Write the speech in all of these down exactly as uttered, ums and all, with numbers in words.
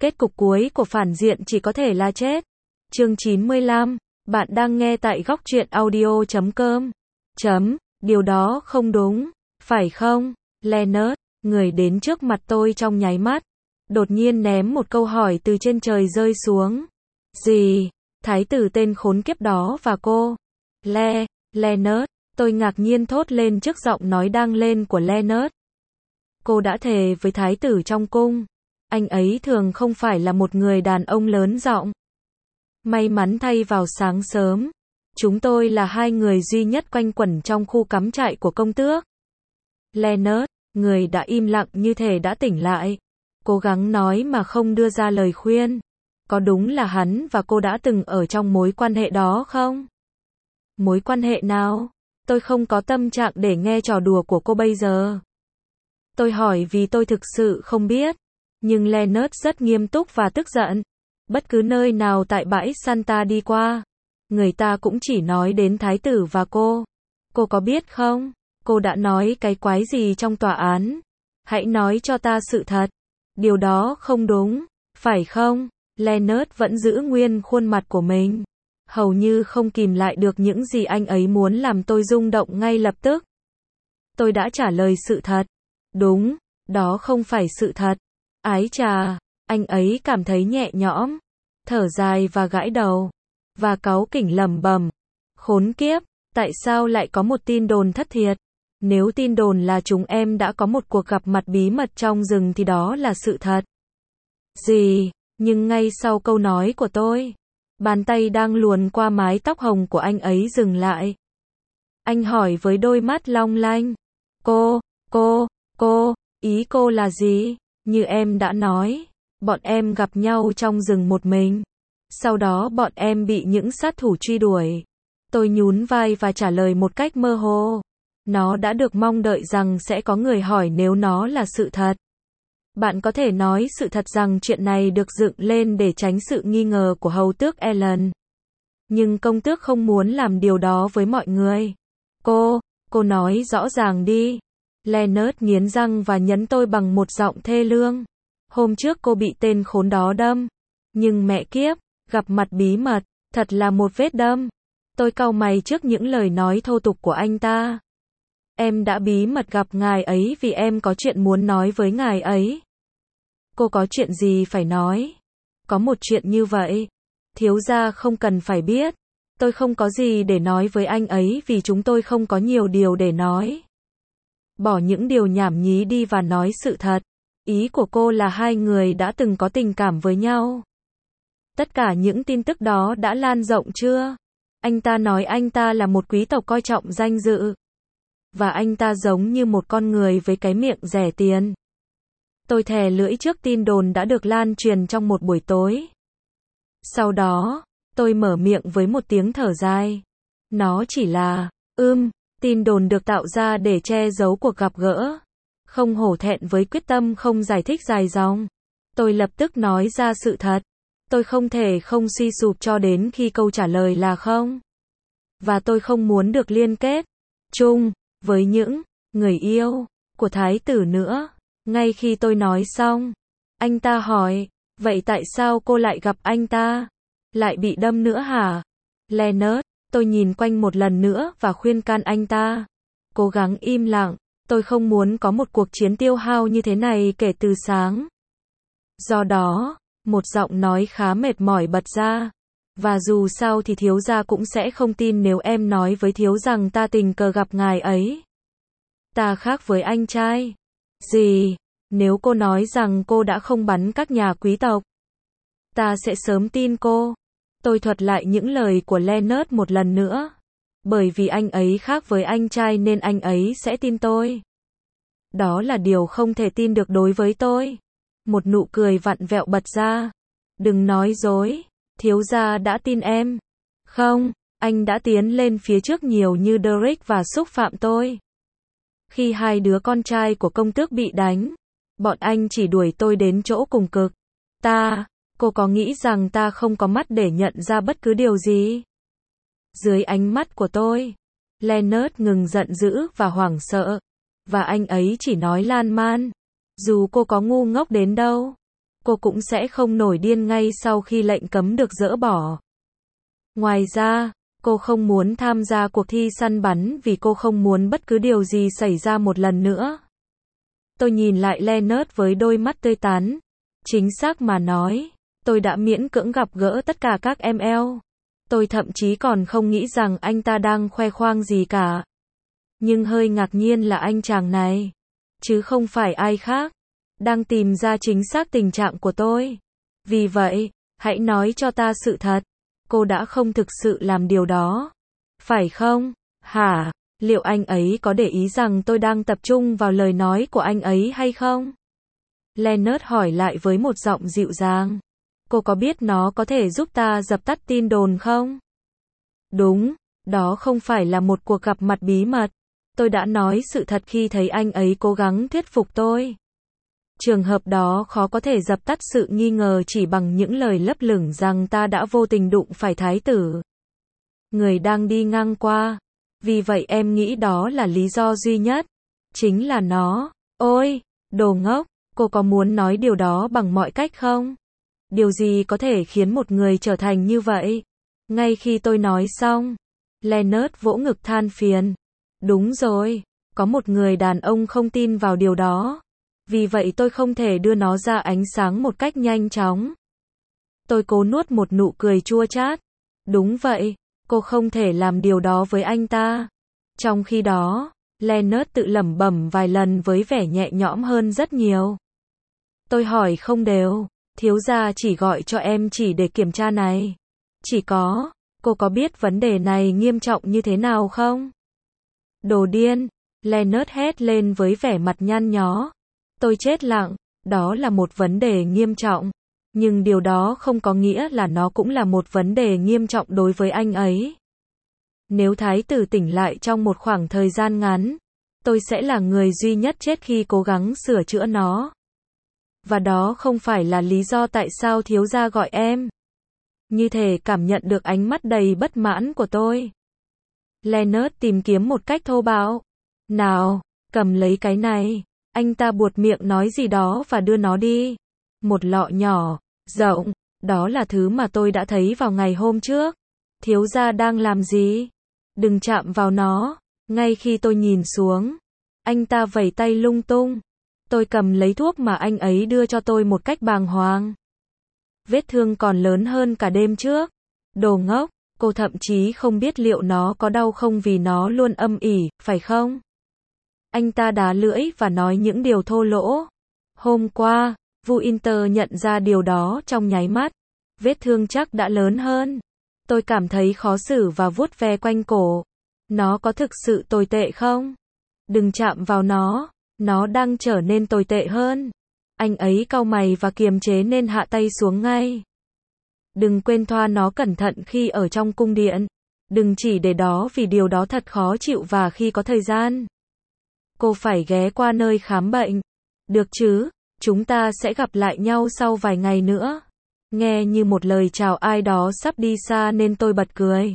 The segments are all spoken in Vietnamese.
Kết cục cuối của phản diện chỉ có thể là chết. Chương chín mươi lăm, bạn đang nghe tại góc truyện audio chấm com. Chấm, điều đó không đúng, phải không, Leonard? Người đến trước mặt tôi trong nháy mắt, đột nhiên ném một câu hỏi từ trên trời rơi xuống. Gì? Thái tử tên khốn kiếp đó và cô? Le, Leonard, tôi ngạc nhiên thốt lên trước giọng nói đang lên của Leonard. Cô đã thề với thái tử trong cung. Anh ấy thường không phải là một người đàn ông lớn giọng. May mắn thay vào sáng sớm, chúng tôi là hai người duy nhất quanh quẩn trong khu cắm trại của công tước. Leonard, người đã im lặng như thể đã tỉnh lại, cố gắng nói mà không đưa ra lời khuyên. Có đúng là hắn và cô đã từng ở trong mối quan hệ đó không? Mối quan hệ nào? Tôi không có tâm trạng để nghe trò đùa của cô bây giờ. Tôi hỏi vì tôi thực sự không biết. Nhưng Leonard rất nghiêm túc và tức giận. Bất cứ nơi nào tại bãi Santa đi qua, người ta cũng chỉ nói đến thái tử và cô. Cô có biết không? Cô đã nói cái quái gì trong tòa án? Hãy nói cho ta sự thật. Điều đó không đúng, phải không? Leonard vẫn giữ nguyên khuôn mặt của mình, hầu như không kìm lại được những gì anh ấy muốn làm tôi rung động ngay lập tức. Tôi đã trả lời sự thật. Đúng, đó không phải sự thật. Ái chà, anh ấy cảm thấy nhẹ nhõm, thở dài và gãi đầu, và cáu kỉnh lẩm bẩm. Khốn kiếp, tại sao lại có một tin đồn thất thiệt? Nếu tin đồn là chúng em đã có một cuộc gặp mặt bí mật trong rừng thì đó là sự thật. Gì? Nhưng ngay sau câu nói của tôi, bàn tay đang luồn qua mái tóc hồng của anh ấy dừng lại. Anh hỏi với đôi mắt long lanh. Cô, cô, cô, ý cô là gì? Như em đã nói, bọn em gặp nhau trong rừng một mình. Sau đó bọn em bị những sát thủ truy đuổi. Tôi nhún vai và trả lời một cách mơ hồ. Nó đã được mong đợi rằng sẽ có người hỏi nếu nó là sự thật. Bạn có thể nói sự thật rằng chuyện này được dựng lên để tránh sự nghi ngờ của hầu tước Ellen. Nhưng công tước không muốn làm điều đó với mọi người. Cô, cô nói rõ ràng đi. Leonard nghiến răng và nhấn tôi bằng một giọng thê lương. Hôm trước cô bị tên khốn đó đâm. Nhưng mẹ kiếp, gặp mặt bí mật, thật là một vết đâm. Tôi cau mày trước những lời nói thô tục của anh ta. Em đã bí mật gặp ngài ấy vì em có chuyện muốn nói với ngài ấy. Cô có chuyện gì phải nói? Có một chuyện như vậy. Thiếu gia không cần phải biết. Tôi không có gì để nói với anh ấy vì chúng tôi không có nhiều điều để nói. Bỏ những điều nhảm nhí đi và nói sự thật. Ý của cô là hai người đã từng có tình cảm với nhau. Tất cả những tin tức đó đã lan rộng chưa? Anh ta nói anh ta là một quý tộc coi trọng danh dự. Và anh ta giống như một con người với cái miệng rẻ tiền. Tôi thè lưỡi trước tin đồn đã được lan truyền trong một buổi tối. Sau đó, tôi mở miệng với một tiếng thở dài. Nó chỉ là, ưm, tin đồn được tạo ra để che giấu cuộc gặp gỡ. Không hổ thẹn với quyết tâm không giải thích dài dòng. Tôi lập tức nói ra sự thật. Tôi không thể không suy sụp cho đến khi câu trả lời là không. Và tôi không muốn được liên kết chung với những người yêu của thái tử nữa. Ngay khi tôi nói xong, anh ta hỏi, vậy tại sao cô lại gặp anh ta? Lại bị đâm nữa hả? Leonard, tôi nhìn quanh một lần nữa và khuyên can anh ta. Cố gắng im lặng, tôi không muốn có một cuộc chiến tiêu hao như thế này kể từ sáng. Do đó, một giọng nói khá mệt mỏi bật ra. Và dù sao thì thiếu gia cũng sẽ không tin nếu em nói với thiếu rằng ta tình cờ gặp ngài ấy. Ta khác với anh trai. Gì? Nếu cô nói rằng cô đã không bắn các nhà quý tộc, ta sẽ sớm tin cô. Tôi thuật lại những lời của Leonard một lần nữa. Bởi vì anh ấy khác với anh trai nên anh ấy sẽ tin tôi. Đó là điều không thể tin được đối với tôi. Một nụ cười vặn vẹo bật ra. Đừng nói dối. Thiếu gia đã tin em. Không, anh đã tiến lên phía trước nhiều như Derek và xúc phạm tôi. Khi hai đứa con trai của công tước bị đánh, bọn anh chỉ đuổi tôi đến chỗ cùng cực. Ta, cô có nghĩ rằng ta không có mắt để nhận ra bất cứ điều gì? Dưới ánh mắt của tôi, Leonard ngừng giận dữ và hoảng sợ. Và anh ấy chỉ nói lan man. Dù cô có ngu ngốc đến đâu, cô cũng sẽ không nổi điên ngay sau khi lệnh cấm được dỡ bỏ. Ngoài ra, cô không muốn tham gia cuộc thi săn bắn vì cô không muốn bất cứ điều gì xảy ra một lần nữa. Tôi nhìn lại Leonard với đôi mắt tươi tắn. Chính xác mà nói, tôi đã miễn cưỡng gặp gỡ tất cả các em lờ. Tôi thậm chí còn không nghĩ rằng anh ta đang khoe khoang gì cả. Nhưng hơi ngạc nhiên là anh chàng này, chứ không phải ai khác, đang tìm ra chính xác tình trạng của tôi. Vì vậy, hãy nói cho ta sự thật. Cô đã không thực sự làm điều đó, phải không? Hả? Liệu anh ấy có để ý rằng tôi đang tập trung vào lời nói của anh ấy hay không? Leonard hỏi lại với một giọng dịu dàng. Cô có biết nó có thể giúp ta dập tắt tin đồn không? Đúng, đó không phải là một cuộc gặp mặt bí mật. Tôi đã nói sự thật khi thấy anh ấy cố gắng thuyết phục tôi. Trường hợp đó khó có thể dập tắt sự nghi ngờ chỉ bằng những lời lấp lửng rằng ta đã vô tình đụng phải thái tử. Người đang đi ngang qua. Vì vậy em nghĩ đó là lý do duy nhất. Chính là nó. Ôi, đồ ngốc, cô có muốn nói điều đó bằng mọi cách không? Điều gì có thể khiến một người trở thành như vậy? Ngay khi tôi nói xong, Leonard vỗ ngực than phiền. Đúng rồi, có một người đàn ông không tin vào điều đó. Vì vậy tôi không thể đưa nó ra ánh sáng một cách nhanh chóng. Tôi cố nuốt một nụ cười chua chát. Đúng vậy, cô không thể làm điều đó với anh ta. Trong khi đó, Leonard tự lẩm bẩm vài lần với vẻ nhẹ nhõm hơn rất nhiều. Tôi hỏi không đều, thiếu gia chỉ gọi cho em chỉ để kiểm tra này. Chỉ có, cô có biết vấn đề này nghiêm trọng như thế nào không? Đồ điên, Leonard hét lên với vẻ mặt nhăn nhó. Tôi chết lặng, đó là một vấn đề nghiêm trọng. Nhưng điều đó không có nghĩa là nó cũng là một vấn đề nghiêm trọng đối với anh ấy. Nếu thái tử tỉnh lại trong một khoảng thời gian ngắn, tôi sẽ là người duy nhất chết khi cố gắng sửa chữa nó. Và đó không phải là lý do tại sao thiếu gia gọi em. Như thể cảm nhận được ánh mắt đầy bất mãn của tôi. Leonard tìm kiếm một cách thô bạo. Nào, cầm lấy cái này. Anh ta buột miệng nói gì đó và đưa nó đi. Một lọ nhỏ, rộng, đó là thứ mà tôi đã thấy vào ngày hôm trước. Thiếu gia đang làm gì? Đừng chạm vào nó. Ngay khi tôi nhìn xuống, anh ta vẩy tay lung tung. Tôi cầm lấy thuốc mà anh ấy đưa cho tôi một cách bàng hoàng. Vết thương còn lớn hơn cả đêm trước. Đồ ngốc, cô thậm chí không biết liệu nó có đau không vì nó luôn âm ỉ, phải không? Anh ta đá lưỡi và nói những điều thô lỗ. Hôm qua, Vu Inter nhận ra điều đó trong nháy mắt. Vết thương chắc đã lớn hơn. Tôi cảm thấy khó xử và vuốt ve quanh cổ. Nó có thực sự tồi tệ không? Đừng chạm vào nó, nó đang trở nên tồi tệ hơn. Anh ấy cau mày và kiềm chế nên hạ tay xuống ngay. Đừng quên thoa nó cẩn thận khi ở trong cung điện. Đừng chỉ để đó vì điều đó thật khó chịu và khi có thời gian. Cô phải ghé qua nơi khám bệnh. Được chứ, chúng ta sẽ gặp lại nhau sau vài ngày nữa. Nghe như một lời chào ai đó sắp đi xa nên tôi bật cười.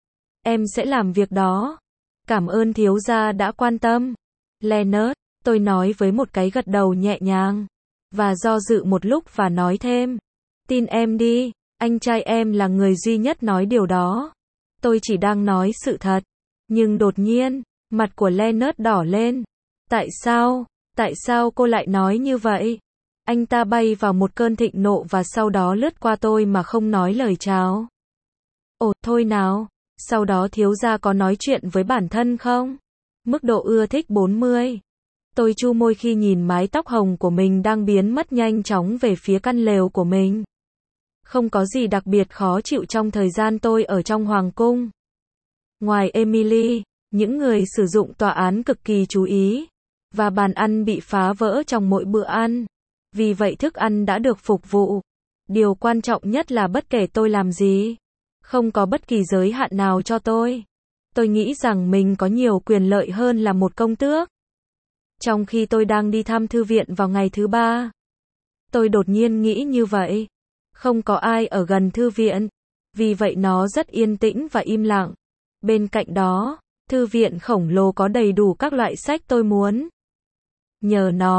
Em sẽ làm việc đó. Cảm ơn thiếu gia đã quan tâm. Leonard, tôi nói với một cái gật đầu nhẹ nhàng. Và do dự một lúc và nói thêm. Tin em đi, anh trai em là người duy nhất nói điều đó. Tôi chỉ đang nói sự thật. Nhưng đột nhiên, mặt của Leonard đỏ lên. Tại sao? Tại sao cô lại nói như vậy? Anh ta bay vào một cơn thịnh nộ và sau đó lướt qua tôi mà không nói lời chào. Ồ, thôi nào. Sau đó thiếu gia có nói chuyện với bản thân không? Mức độ ưa thích bốn mươi. Tôi chu môi khi nhìn mái tóc hồng của mình đang biến mất nhanh chóng về phía căn lều của mình. Không có gì đặc biệt khó chịu trong thời gian tôi ở trong hoàng cung. Ngoài Emily, những người sử dụng tòa án cực kỳ chú ý. Và bàn ăn bị phá vỡ trong mỗi bữa ăn. Vì vậy thức ăn đã được phục vụ. Điều quan trọng nhất là bất kể tôi làm gì, không có bất kỳ giới hạn nào cho tôi. Tôi nghĩ rằng mình có nhiều quyền lợi hơn là một công tước. Trong khi tôi đang đi thăm thư viện vào ngày thứ ba, tôi đột nhiên nghĩ như vậy. Không có ai ở gần thư viện. Vì vậy nó rất yên tĩnh và im lặng. Bên cạnh đó, thư viện khổng lồ có đầy đủ các loại sách tôi muốn. Nhờ nó,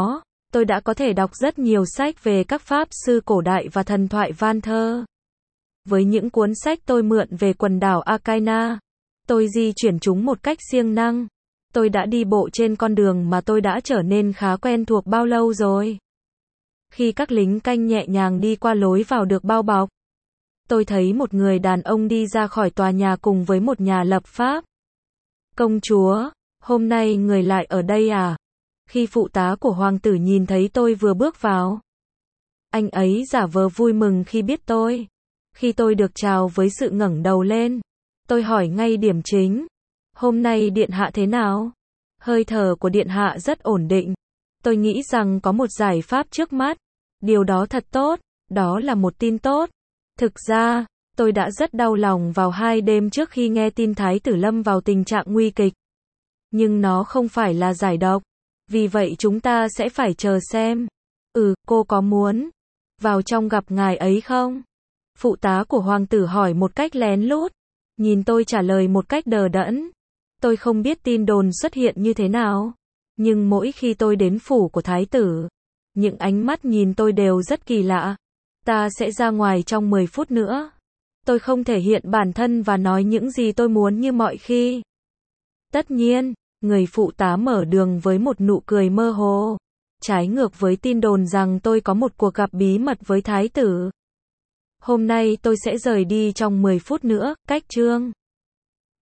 tôi đã có thể đọc rất nhiều sách về các pháp sư cổ đại và thần thoại van thơ. Với những cuốn sách tôi mượn về quần đảo Acaina, tôi di chuyển chúng một cách siêng năng. Tôi đã đi bộ trên con đường mà tôi đã trở nên khá quen thuộc bao lâu rồi. Khi các lính canh nhẹ nhàng đi qua lối vào được bao bọc, tôi thấy một người đàn ông đi ra khỏi tòa nhà cùng với một nhà lập pháp. Công chúa, hôm nay người lại ở đây à? Khi phụ tá của hoàng tử nhìn thấy tôi vừa bước vào, anh ấy giả vờ vui mừng khi biết tôi. Khi tôi được chào với sự ngẩng đầu lên, tôi hỏi ngay điểm chính. Hôm nay điện hạ thế nào? Hơi thở của điện hạ rất ổn định. Tôi nghĩ rằng có một giải pháp trước mắt. Điều đó thật tốt, đó là một tin tốt. Thực ra, tôi đã rất đau lòng vào hai đêm trước khi nghe tin Thái tử lâm vào tình trạng nguy kịch. Nhưng nó không phải là giải độc. Vì vậy chúng ta sẽ phải chờ xem. Ừ, cô có muốn vào trong gặp ngài ấy không? Phụ tá của hoàng tử hỏi một cách lén lút. Nhìn tôi trả lời một cách đờ đẫn. Tôi không biết tin đồn xuất hiện như thế nào. Nhưng mỗi khi tôi đến phủ của thái tử, những ánh mắt nhìn tôi đều rất kỳ lạ. Ta sẽ ra ngoài trong mười phút nữa. Tôi không thể hiện bản thân và nói những gì tôi muốn như mọi khi. Tất nhiên, người phụ tá mở đường với một nụ cười mơ hồ. Trái ngược với tin đồn rằng tôi có một cuộc gặp bí mật với thái tử. Hôm nay tôi sẽ rời đi trong mười phút nữa, cách chương